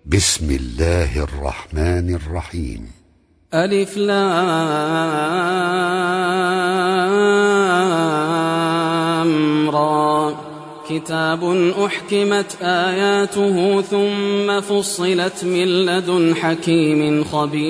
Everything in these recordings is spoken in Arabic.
بسم الله الرحمن الرحيم. ألف لام را. كتاب أحكمت آياته ثم فصلت من لدن حكيم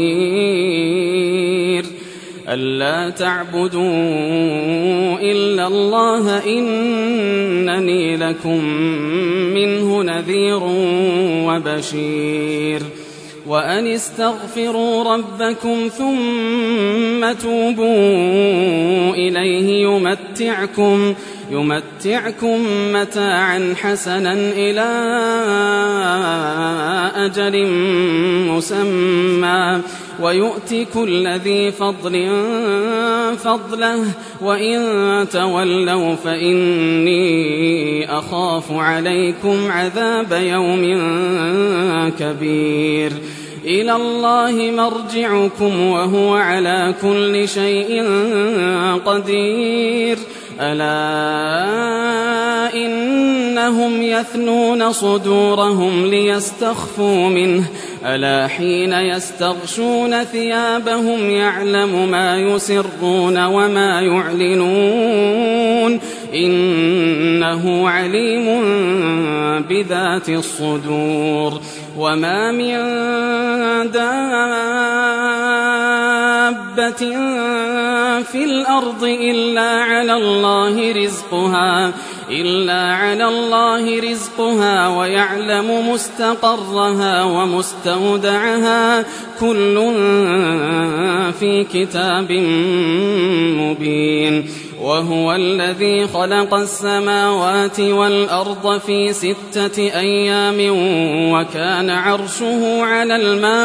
خبير ألا تعبدوا إلا الله إنني لكم منه نذير وبشير وأن استغفروا ربكم ثم توبوا إليه يمتعكم متاعا حسنا إلى أجل مسمى ويؤتي كل ذي فضل فضله وإن تولوا فإني أخاف عليكم عذاب يوم كبير إلى الله مرجعكم وهو على كل شيء قدير ألا إنهم يثنون صدورهم ليستخفوا منه ألا حين يستغشون ثيابهم يعلم ما يسرون وما يعلنون إنه عليم بذات الصدور وما من دابة في الأرض إلا على الله رزقها ويعلم مستقرها ومستودعها كل في كتاب مبين وهو الذي خلق السماوات والأرض في 6 أيام وكان عرشه على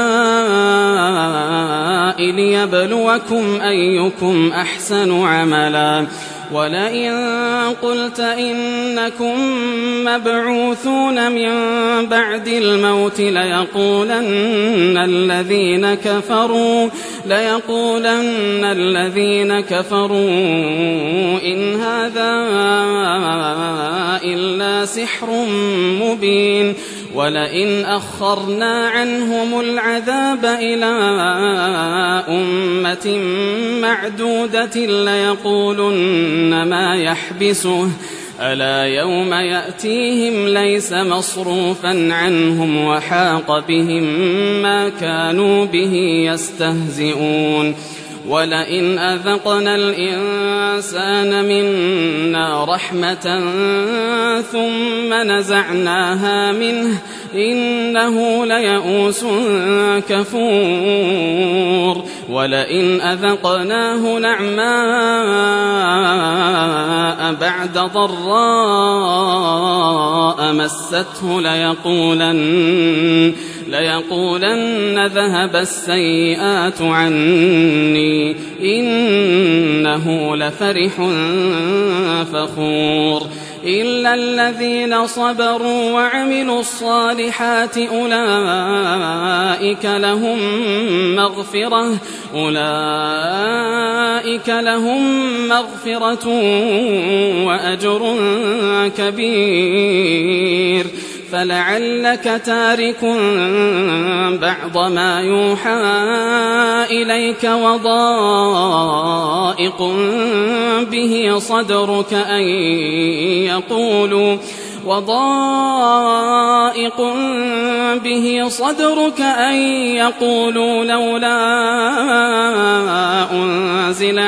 الماء ليبلوكم أيكم أحسن عملا ولئن قلت إنكم مبعوثون من بعد الموت ليقولن الذين كفروا إن هذا إلا سحر مبين ولئن أخرنا عنهم العذاب إلى أمة معدودة ليقولن ما يحبسه ألا يوم يأتيهم ليس مصروفا عنهم وحاق بهم ما كانوا به يستهزئون ولئن أذقنا الإنسان منا رحمة ثم نزعناها منه إنه ليئوس كفور ولئن أذقناه نعماء بعد ضراء مسته ليقولن ذهب السيئات عني إنه لفرح فخور إلا الذين صبروا وعملوا الصالحات أولئك لهم مغفرة وأجر كبير فلعلك تارك بعض ما يوحى إليك وضائق به صدرك أن يقولوا لولا أنزل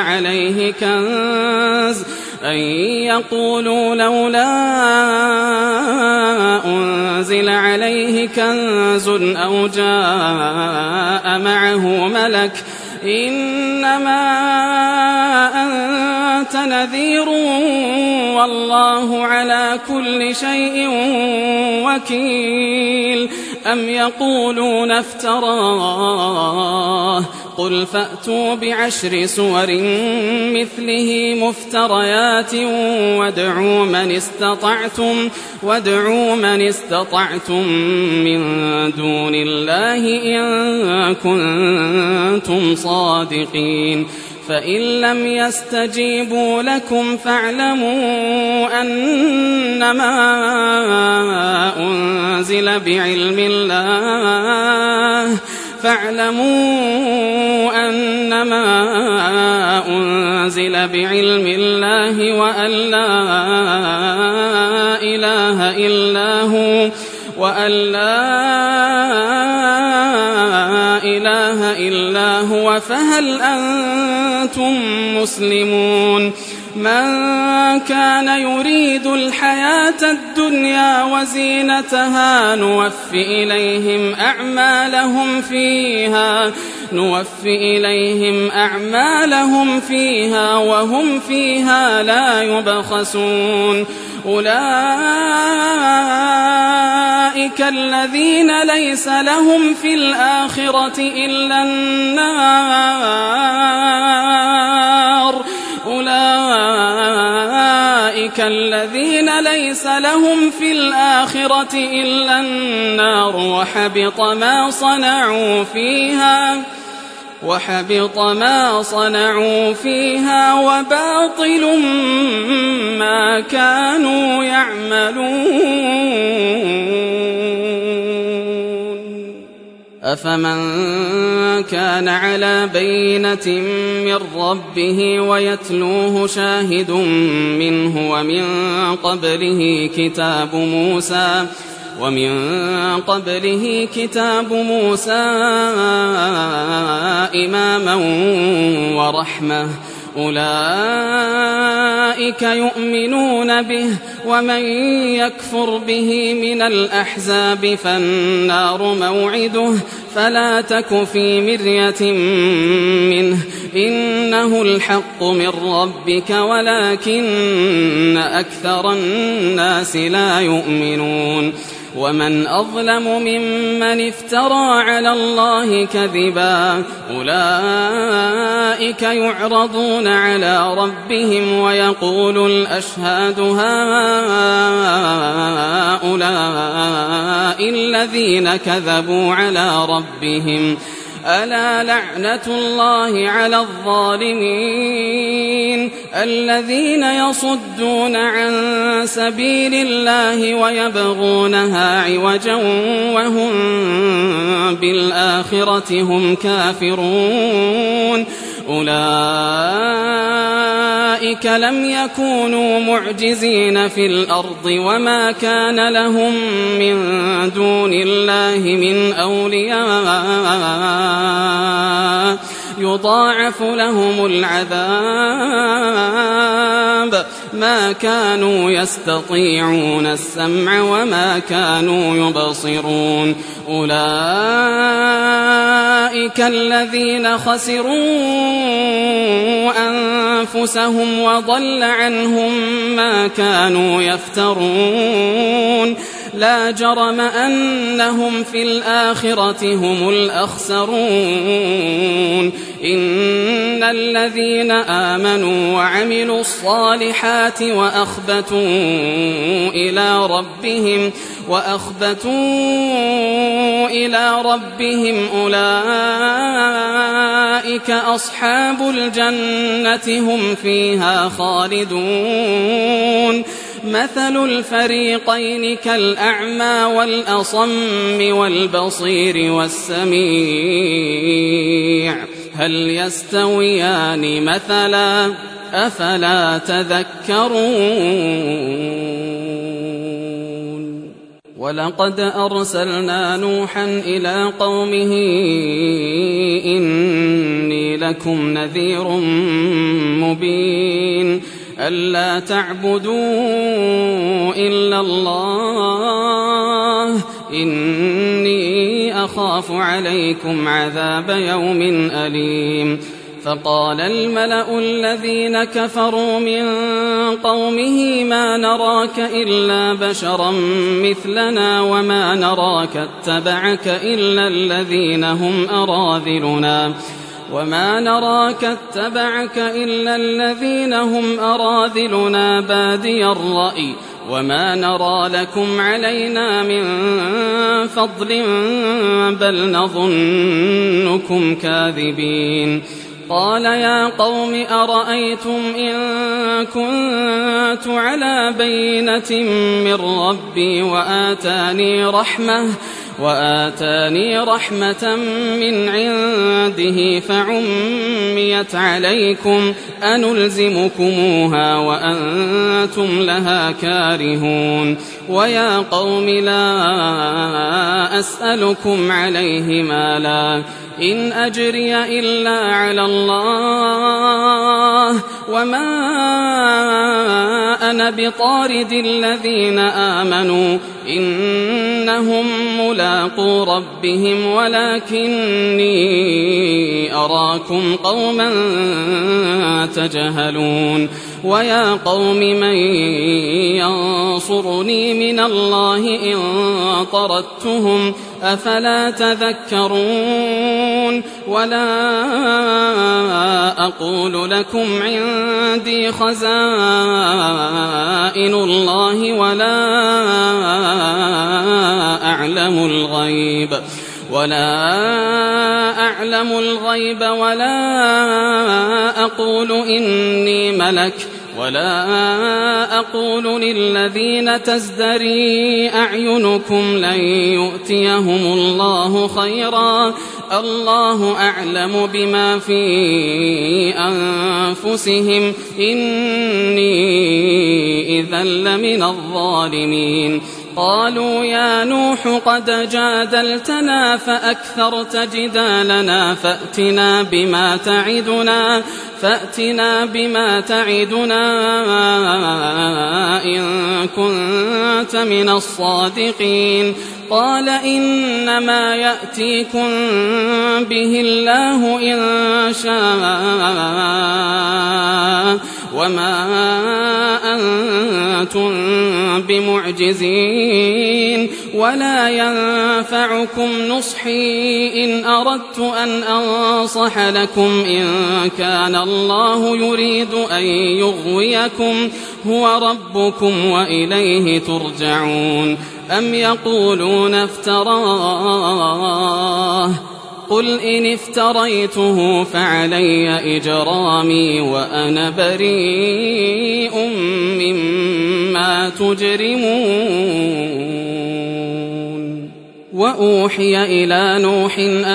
عليه كنز أو جاء معه ملك إنما أنت نذير والله على كل شيء وكيل أم يقولون افتراه قل فأتوا ب10 سور مثله مفتريات وادعوا من استطعتم من دون الله إن كنتم صادقين فإن لم يستجيبوا لكم فاعلموا أنما أنزل بعلم الله وأن لا إله إلا هو فهل أنتم مسلمون من كان يريد الحياة الدنيا وزينتها نوفي إليهم أعمالهم فيها وهم فيها لا يبخسون أولئك الذين ليس لهم في الآخرة إلا النار وحبط ما صنعوا فيها وباطل ما كانوا يعملون أفمن كان على بينة من ربه ويتلوه شاهد منه ومن قبله كتاب موسى إماما ورحمة أولئك يؤمنون به ومن يكفر به من الأحزاب فالنار موعده فلا تك في مرية منه إنه الحق من ربك ولكن أكثر الناس لا يؤمنون ومن أظلم ممن افترى على الله كذبا أولئك يعرضون على ربهم ويقول الأشهاد هؤلاء الذين كذبوا على ربهم ألا لعنة الله على الظالمين الذين يصدون عن سبيل الله ويبغونها عوجا وهم بالآخرة هم كافرون أولئك لم يكونوا معجزين في الأرض وما كان لهم من دون الله من أولياء يضاعف لهم العذاب ما كانوا يستطيعون السمع وما كانوا يبصرون أولئك الذين خسروا أنفسهم وضل عنهم ما كانوا يفترون لا جرم أنهم في الآخرة هم الأخسرون إن الذين آمنوا وعملوا الصالحات وأخبتوا إلى ربهم أولئك أصحاب الجنة هم فيها خالدون مثل الفريقين كالأعمى والأصم والبصير والسميع هل يستويان مثلا أفلا تذكرون ولقد أرسلنا نوحا إلى قومه إني لكم نذير مبين ألا تعبدوا إلا الله إني أخاف عليكم عذاب يوم أليم فقال الملأ الذين كفروا من قومه ما نراك إلا بشرا مثلنا وما نراك اتبعك إلا الذين هم أراذلنا بادي الرأي وما نرى لكم علينا من فضل بل نظنكم كاذبين قال يا قوم أرأيتم إن كنت على بينة من ربي وآتاني رحمة من عنده فعميت عليكم أنلزمكموها وأنتم لها كارهون ويا قوم لا أسألكم عليه مالا إن أجري إلا على الله وما أنا بطارد الذين آمنوا إنهم ملاقو ربهم ولكني أراكم قوما تجهلون ويا قوم من ينصرني من الله إن طردتهم أفلا تذكرون ولا أقول لكم عندي خزائن الله ولا أعلم الغيب ولا أقول إني ملك ولا أقول للذين تزدري أعينكم لن يؤتيهم الله خيرا الله أعلم بما في أنفسهم إني إذا لمن الظالمين قالوا يا نوح قد جادلتنا فأكثرت جدالنا فأتنا بما تعدنا إن كنت من الصادقين قال إنما يأتيكم به الله إن شاء وما أنتم بمعجزين ولا ينفعكم نصحي إن أردت أن أنصح لكم إن كان الله يريد أن يغويكم هو ربكم وإليه ترجعون أم يقولون افتراه قل إن افتريته فعلي إجرامي وأنا بريء مما تجرمون وأوحي إلى نوح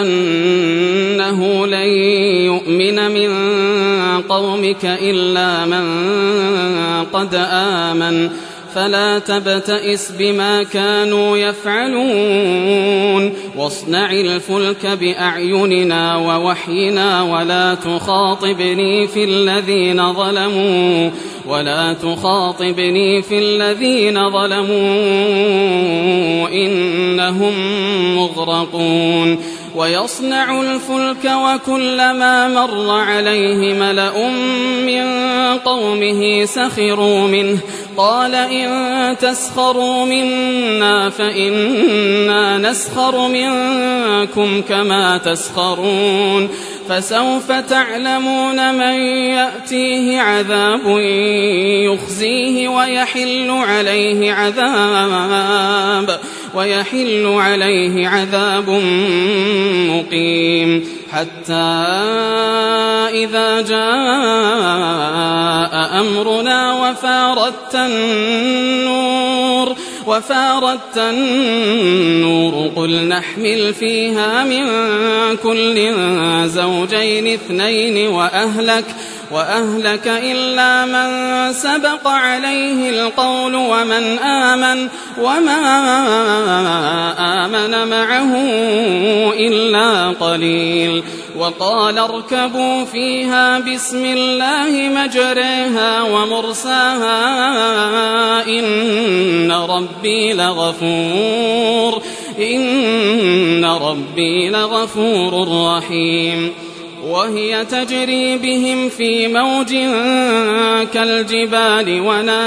أنه لن يؤمن من قومك إلا من قد آمن فلا تبتئس بما كانوا يفعلون واصنع الفلك بأعيننا ووحينا ولا تخاطبني في الذين ظلموا إنهم مغرقون ويصنع الفلك وكلما مر عليه ملأ من قومه سخروا منه قال إن تسخروا منا فإنا نسخر منكم كما تسخرون فسوف تعلمون من يأتيه عذاب يخزيه ويحل عليه عذاب مقيم حتى إذا جاء أمرنا وفارت النور قل نحمل فيها من كل زوجين اثنين وأهلك إلا من سبق عليه القول وما آمن معه إلا قليل وقال اركبوا فيها بسم الله مجريها ومرساها إن ربي لغفور رحيم وهي تجري بهم في موج كالجبال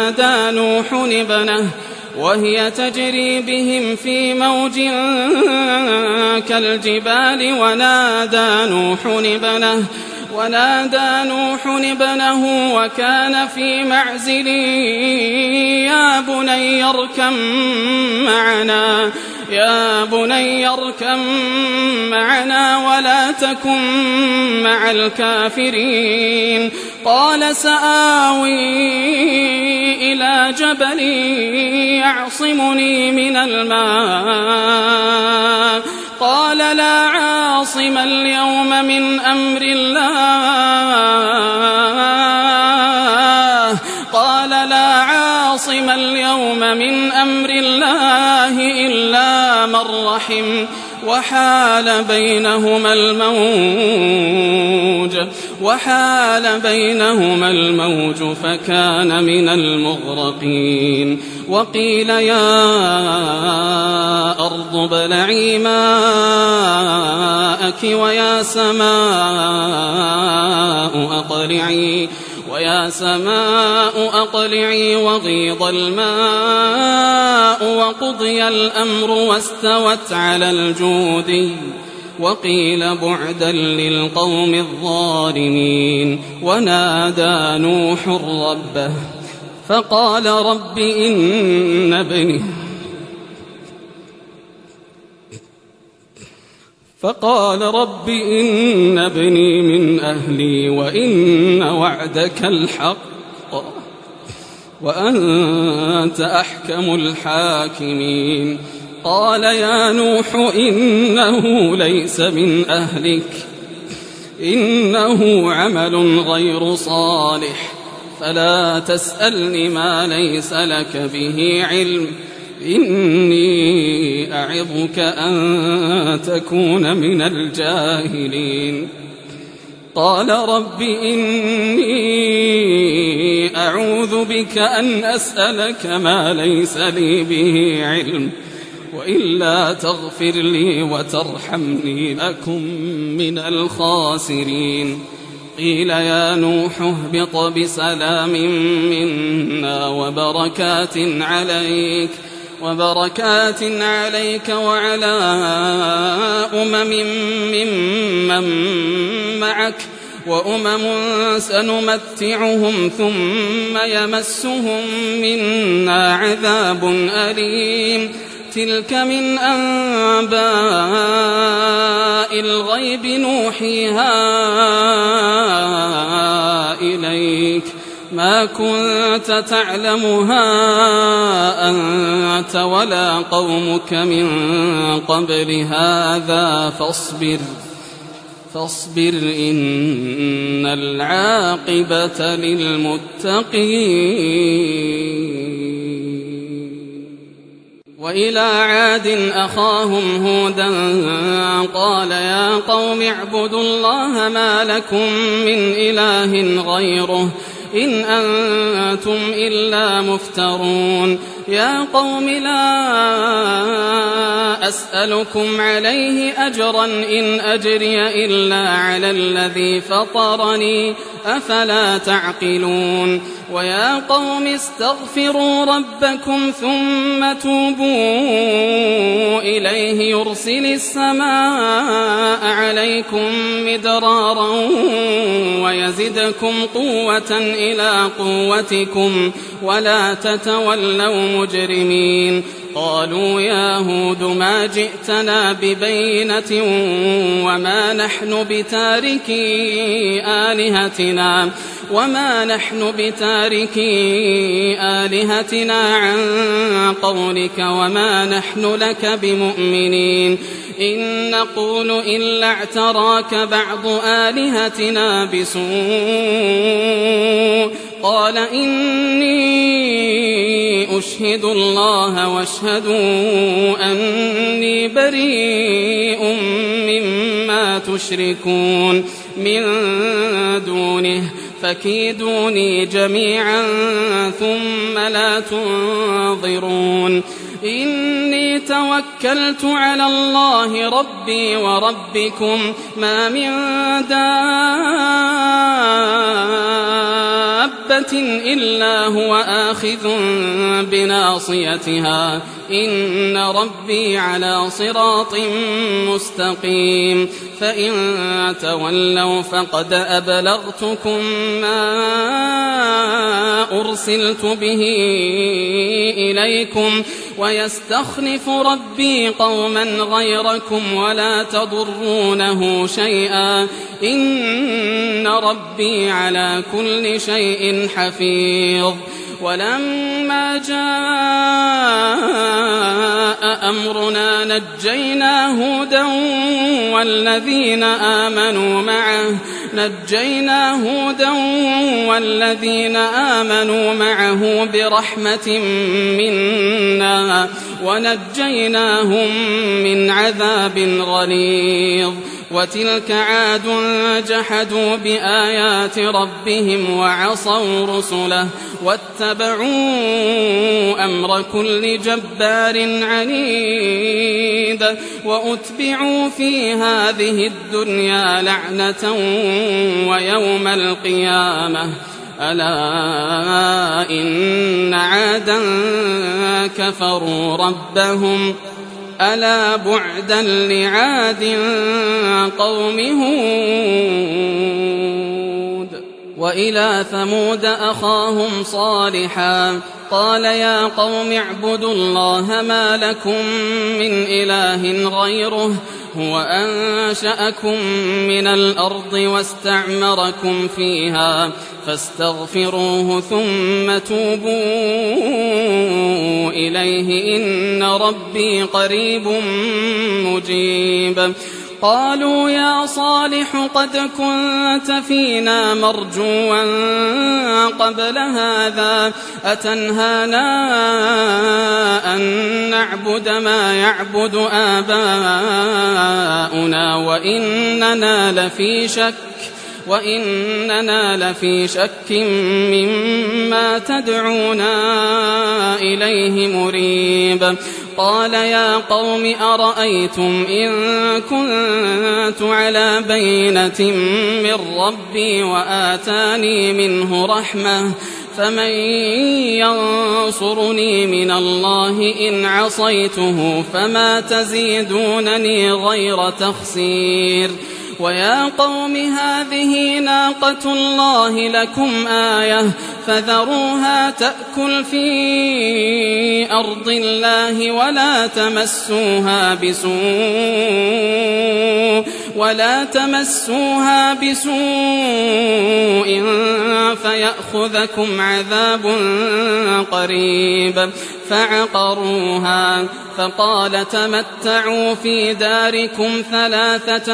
ونادى نوح ابنه وكان في معزل يا بني اركب معنا يا بني اركب معنا ولا تكن مع الكافرين. قال سآوي إلى جبل يعصمني من الماء. قال لا عاصم اليوم من أمر الله. قال لا عاصم اليوم من أمر الله إلا من رحم. وحال بينهما الموج فكان من المغرقين. وقيل يا أرض ابلعي ماءك ويا سماء أقلعي وغيض الماء وقضي الأمر واستوت على الجودي. وقيل بعدا للقوم الظالمين. ونادى نوح ربه فقال رب إن ابني من أهلي وإن وعدك الحق وأنت أحكم الحاكمين. قال يا نوح إنه ليس من أهلك إنه عمل غير صالح فلا تسألني ما ليس لك به علم إني أعظك أن تكون من الجاهلين. قال رب إني أعوذ بك أن أسألك ما ليس لي به علم وإلا تغفر لي وترحمني أكن من الخاسرين. قيل يا نوح اهبط بسلام منا وبركات عليك وعلى ممن معك وأمم سنمتعهم ثم يمسهم منا عذاب أليم. تلك من أنباء الغيب نوحيها إليك ما كنت تعلمها أنت ولا قومك من قبل هذا فاصبر إن العاقبة للمتقين. وإلى عاد أخاهم هودا قال يا قوم اعبدوا الله ما لكم من إله غيره إن أنتم إلا مفترون. يا قوم لا أسألكم عليه أجرا إن أجري إلا على الذي فطرني أفلا تعقلون. ويا قوم استغفروا ربكم ثم توبوا إليه يرسل السماء عليكم مدرارا ويزدكم قوة إلى قوتكم ولا تتولوا مجرمين. قالوا يا هود ما جئتنا ببينة وما نحن بتاركي آلهتنا عن قولك وما نحن لك بمؤمنين. إن نقول إلا اعتراك بعض آلهتنا بسوء. قال إني أشهد الله واشهدوا أني بريء مما تشركون من دونه فكيدوني جميعا ثم لا تنظرون. إني توكلت على الله ربي وربكم ما من دابة إلا هو آخذ بناصيتها إن ربي على صراط مستقيم. فإن تولوا فقد أبلغتكم ما أرسلت به إليكم ويستخلف ربي قوما غيركم ولا تضرونه شيئا إن ربي على كل شيء حفيظ. ولما جاء أمرنا نجينا هودا والذين آمنوا معه برحمة منا ونجيناهم من عذاب غليظ. وتلك عاد جحدوا بآيات ربهم وعصوا رسله واتبعوا أمر كل جبار عنيد وأتبعوا في هذه الدنيا لعنة ويوم القيامة ألا إن عادا كفروا ربهم ألا بعدا لعاد قوم هود. وإلى ثمود أخاهم صالحا قال يا قوم اعبدوا الله ما لكم من إله غيره هو أنشأكم من الأرض واستعمركم فيها فاستغفروه ثم توبوا إليه إن ربي قريب مجيب. قالوا يا صالح قد كنت فينا مرجوا قبل هذا أتنهانا أن نعبد ما يعبد آباؤنا وإننا لفي شك مما تدعونا إليه مريب. قال يا قوم أرأيتم إن كنت على بينة من ربي وآتاني منه رحمة فمن ينصرني من الله إن عصيته فما تزيدونني غير تخسير. ويا قوم هذه ناقة الله لكم آية فذروها تأكل في أرض الله ولا تمسوها بسوء فيأخذكم عذاب قريب. فعقروها فقال تمتعوا في داركم 3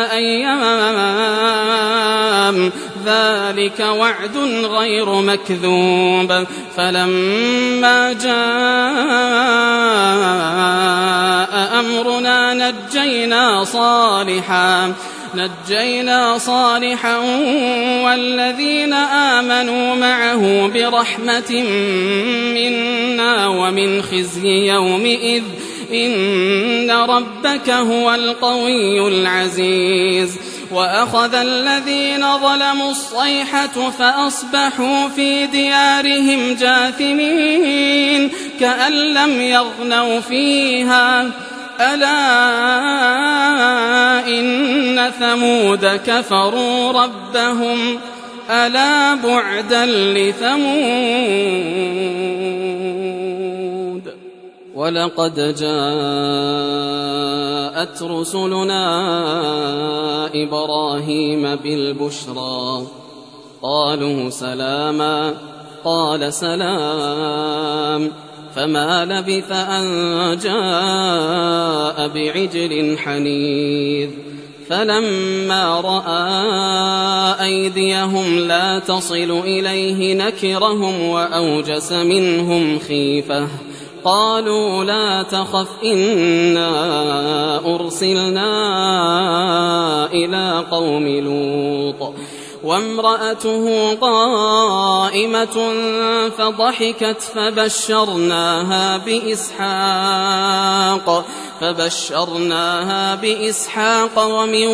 أيام ذلك وعد غير مكذوب. فلما جاء أمرنا نجينا صالحا والذين آمنوا معه برحمة منا ومن خزي يومئذ إن ربك هو القوي العزيز. وأخذ الذين ظلموا الصيحة فأصبحوا في ديارهم جاثمين كأن لم يغنوا فيها ألا إن ثمود كفروا ربهم ألا بعدا لثمود. ولقد جاءت رسلنا إبراهيم بالبشرى قالوا سلاما قال سلام فما لبث أن جاء بعجل حنيذ. فلما رأى أيديهم لا تصل إليه نكرهم وأوجس منهم خيفة قالوا لا تخف إنا أرسلنا إلى قوم لوط وامرأته قائمة فضحكت فبشرناها بإسحاق فبشرناها بإسحاق ومن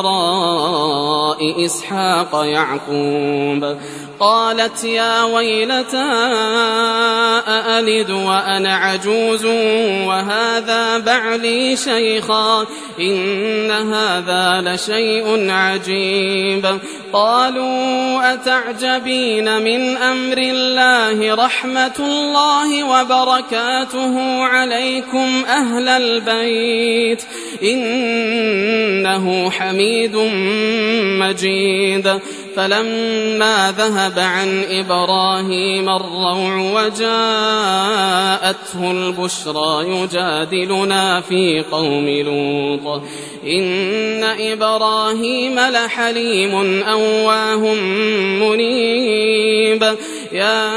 وراء إسحاق يعقوب. قالت يا ويلتى أألد وأنا عجوز وهذا بعلي شيخا إن هذا لشيء عجيب. قالوا أتعجبين من أمر الله رحمة الله وبركاته عليكم أهل البيت إنه حميد مجيد. فلما ذهب عن إبراهيم الروع وجاءته البشرى يجادلنا في قوم لوط إن إبراهيم لحليم أواه منيب. يا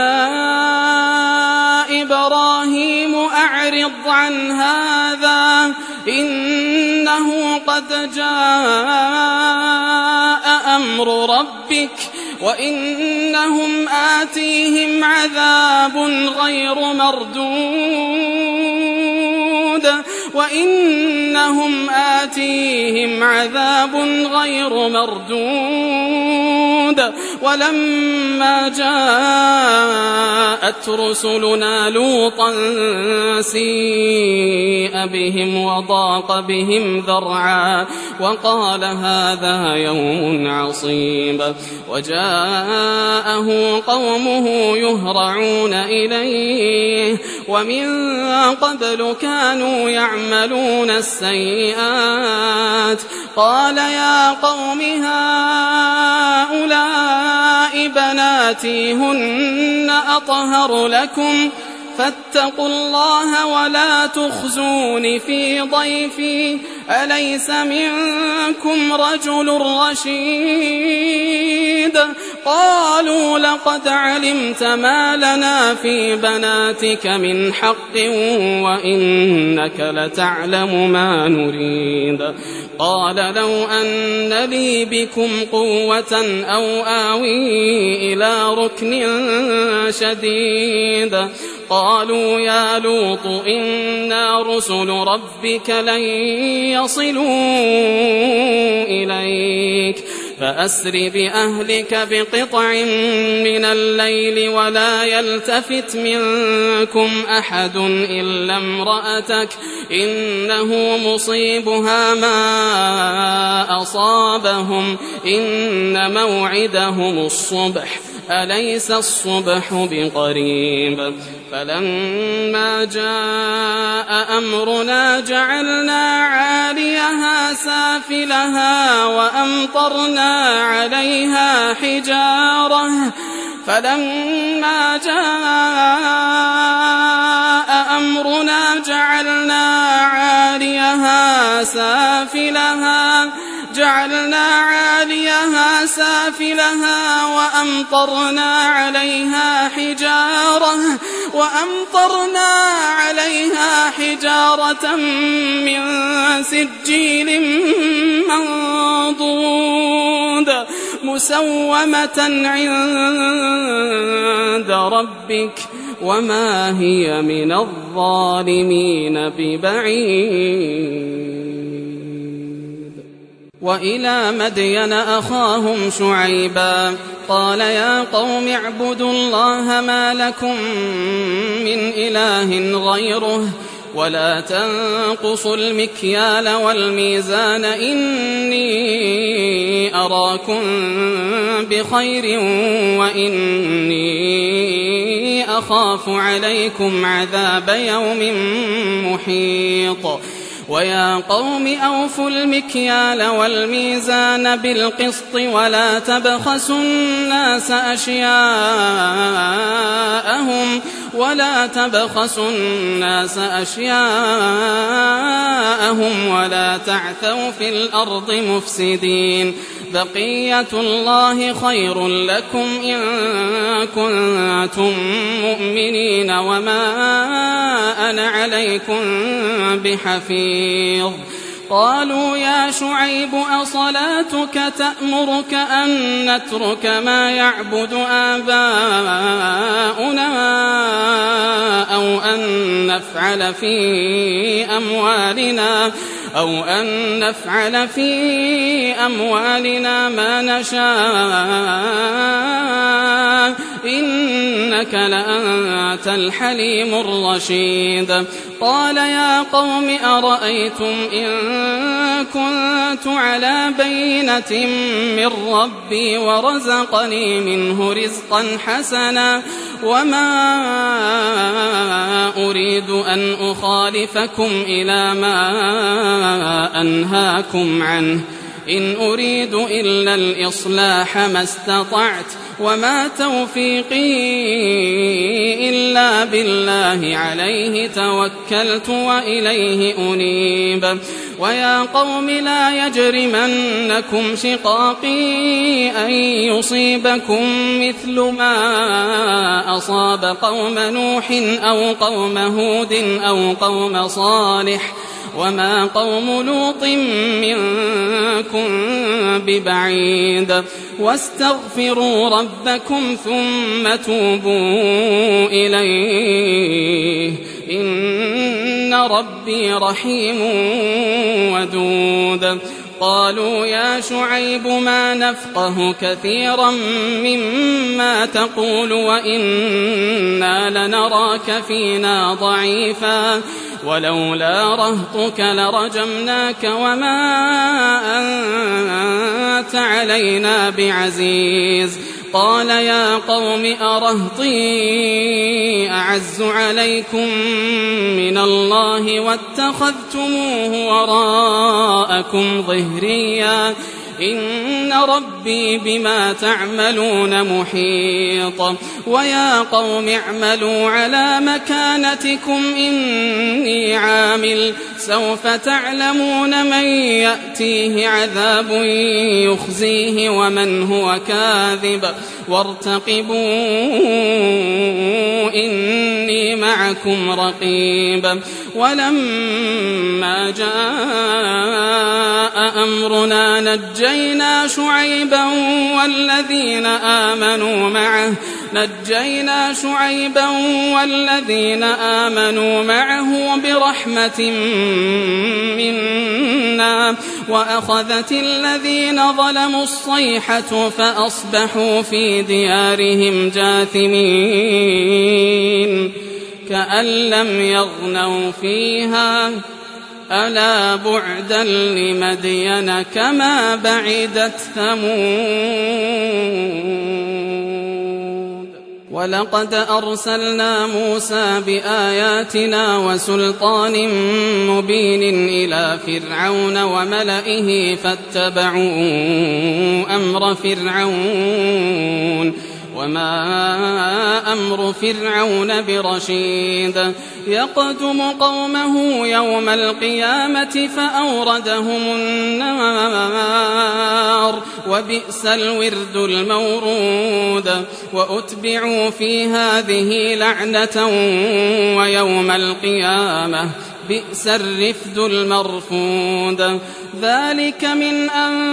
إبراهيم أعرض عن هذا إنه قد جاء أمر ربك وإنهم آتيهم عذاب غير مردود ولما جاءت رسلنا لوطا سيء بهم وضاق بهم ذرعا وقال هذا يوم عصيب. وجاءه قومه يهرعون إليه ومن قبل كانوا يعملون السيئات. قال يا قوم هؤلاء بناتي هن أطهر لكم فاتقوا الله ولا تخزون في ضيفي أليس منكم رجل رشيد. قالوا لقد علمت ما لنا في بناتك من حق وإنك لتعلم ما نريد. قال لو أن لي بكم قوة أو آوي إلى ركن شديد. قالوا يا لوط إنا رسل ربك لن يصلوا إليك فأسر بأهلك بقطع من الليل ولا يلتفت منكم أحد إلا امرأتك إنه مصيبها ما أصابهم إن موعدهم الصبح أليس الصبح بقريب. فلما جاء أمرنا جعلنا عاليها سافلها وأمطرنا عليها حجارة سافلها وأمطرنا عليها حجارة من سجيل منضود مسومة عند ربك وما هي من الظالمين ببعيد. وإلى مدين أخاهم شعيبا قال يا قوم اعبدوا الله ما لكم من إله غيره ولا تنقصوا المكيال والميزان إني أراكم بخير وإني أخاف عليكم عذاب يوم محيط. ويا قوم أوفوا المكيال والميزان بالقسط ولا تبخسوا الناس أشياءهم ولا تعثوا في الأرض مفسدين. بقية الله خير لكم إن كنتم مؤمنين وما أنا عليكم بحفيظ. قالوا يا شعيب أصلاتك تأمرك أن نترك ما يعبد آباؤنا أو أن نفعل في أموالنا ما نشاء إنك لأنت الحليم الرشيد قال يا قوم أرأيتم إن كنت على بينة من ربي ورزقني منه رزقا حسنا وما أريد أن أخالفكم إلى ما أنهاكم عنه إن أريد إلا الإصلاح ما استطعت وما توفيقي إلا بالله عليه توكلت وإليه أنيب ويا قوم لا يجرمنكم شقاقي أن يصيبكم مثل ما أصاب قوم نوح أو قوم هود أو قوم صالح وما قوم لوط منكم ببعيد واستغفروا ربكم ثم توبوا إليه إن ربي رحيم ودود قالوا يا شعيب ما نفقه كثيرا مما تقول وإنا لنراك فينا ضعيفا ولولا رهطك لرجمناك وما أنت علينا بعزيز قال يا قوم أرهطي أعز عليكم من الله واتخذتموه وراءكم ظهريا إن ربي بما تعملون محيط ويا قوم اعملوا على مكانتكم إني عامل سوف تعلمون من يأتيه عذاب يخزيه ومن هو كاذب وارتقبوا إني معكم رقيب ولما جاء أمرنا نجينا شعيبا والذين آمنوا معه برحمة منا وأخذت الذين ظلموا الصيحة فأصبحوا في ديارهم جاثمين كأن لم يغنوا فيها ألا بعدا لمدين كما بعدت ثمود ولقد أرسلنا موسى بآياتنا وسلطان مبين إلى فرعون وملئه فاتبعوا أمر فرعون وما أمر فرعون برشيد يقدم قومه يوم القيامة فأوردهم النار وبئس الورد المورود وأتبعوا في هذه لعنة ويوم القيامة بئس الرفد المرفود ذلك من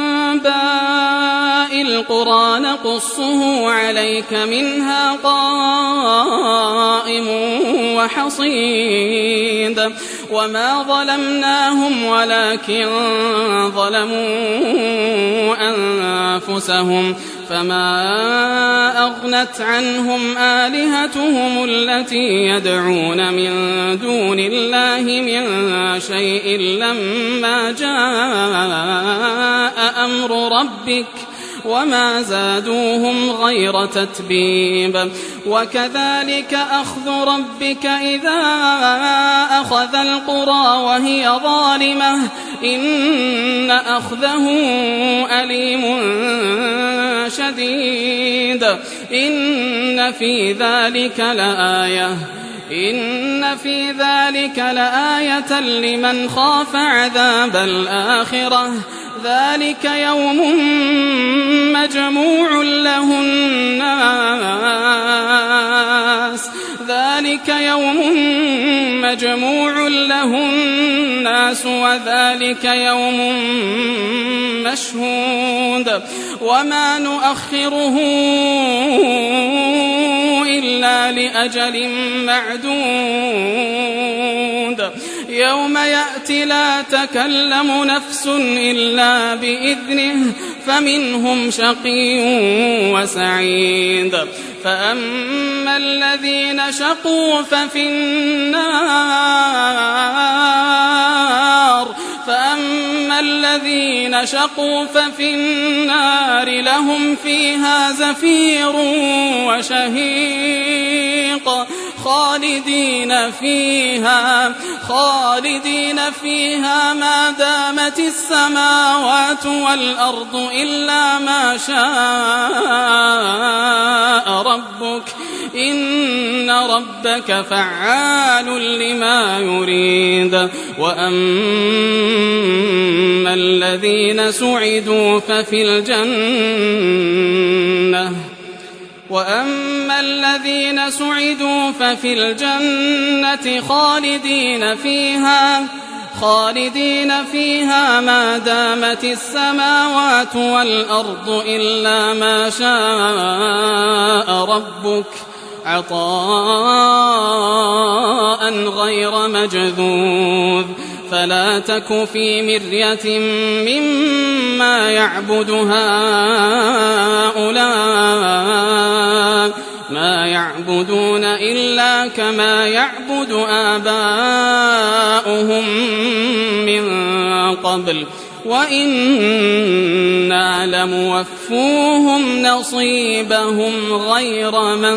أنباء القرى نقصه عليك منها قائم وحصيد وما ظلمناهم ولكن ظلموا أنفسهم فما أغنت عنهم آلهتهم التي يدعون من دون الله من شيء لما جاء أمر ربك وما زادوهم غير تتبيب وكذلك أخذ ربك إذا أخذ القرى وهي ظالمة إن أخذه أليم شديد إن في ذلك لآية لمن خاف عذاب الآخرة ذلك يوم مجموع له الناس وذلك يوم مجموع له الناس وذلك يوم مشهود وما نؤخره إلا لأجل معدود يوم يأتي لا تكلم نفس إلا بإذنه فمنهم شقي وسعيد فأما الذين شقوا ففي النار لهم فيها زفير وشهيق خالدين فيها ما دامت السماوات والأرض إلا ما شاء ربك إن ربك فعال لما يريد وأما الذين سعدوا ففي الجنة خالدين فيها ما دامت السماوات والأرض إلا ما شاء ربك عطاء غير مجذوذ فلا تك في مرية مما يعبد هؤلاء ما يعبدون إلا كما يعبد آباؤهم من قبل وإنا لموفوهم نصيبهم غير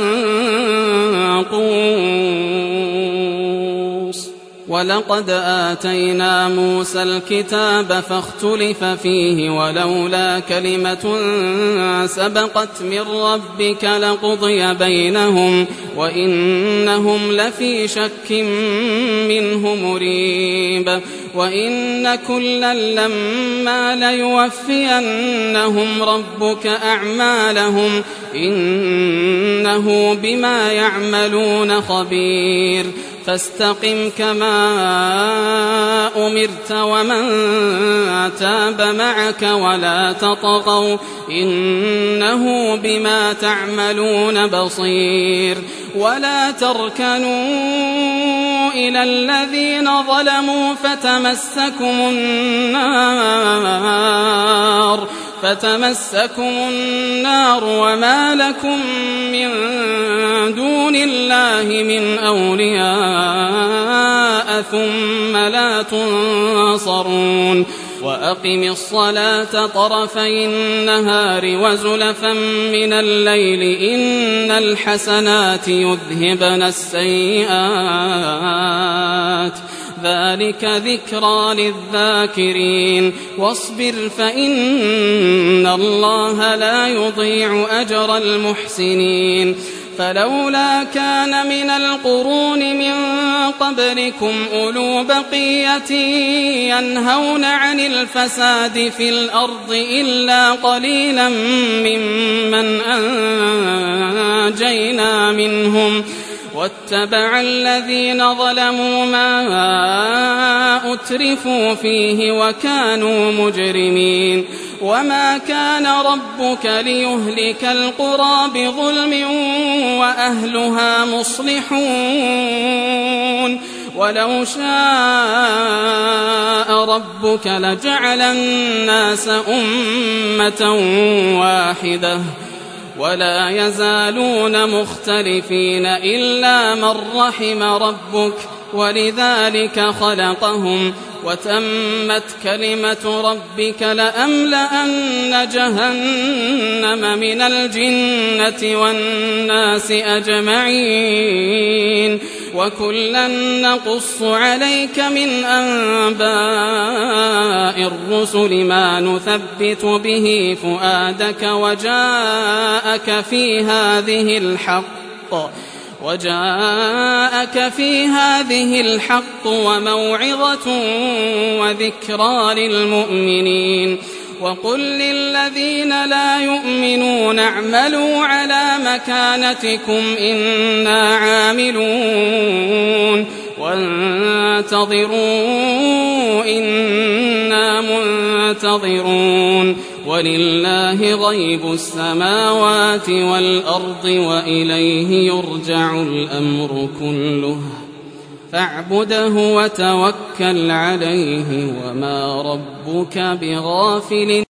منقوص ولقد آتينا موسى الكتاب فاختلف فيه ولولا كلمة سبقت من ربك لقضي بينهم وإنهم لفي شك منه مريب وإن كلا لما ليوفينهم ربك أعمالهم إنه بما يعملون خبير فاستقم كما أمرت ومن تاب معك ولا تطغوا إنه بما تعملون بصير ولا تركنوا إلى الذين ظلموا فتمسكم النار وما لكم من دون الله من أولياء ثم لا تنصرون وأقم الصلاة طرفي النهار وزلفا من الليل إن الحسنات يذهبن السيئات ذلك ذكرى للذاكرين واصبر فإن الله لا يضيع أجر المحسنين فلولا كان من القرون من قبلكم أولو بقية ينهون عن الفساد في الأرض إلا قليلا ممن أنجينا منهم واتبع الذين ظلموا ما أترفوا فيه وكانوا مجرمين وما كان ربك ليهلك القرى بظلم وأهلها مصلحون ولو شاء ربك لجعل الناس أمة واحدة ولا يزالون مختلفين إلا من رحم ربك ولذلك خلقهم وتمت كلمة ربك لأملأن جهنم من الجنة والناس أجمعين وكلا نقص عليك من أنباء الرسل ما نثبت به فؤادك وجاءك في هذه الحق وموعظة وذكرى للمؤمنين وقل للذين لا يؤمنون اعملوا على مكانتكم إنا عاملون وانتظروا إنا منتظرون ولله غيب السماوات والأرض وإليه يرجع الأمر كله فاعبده وتوكل عليه وما ربك بغافل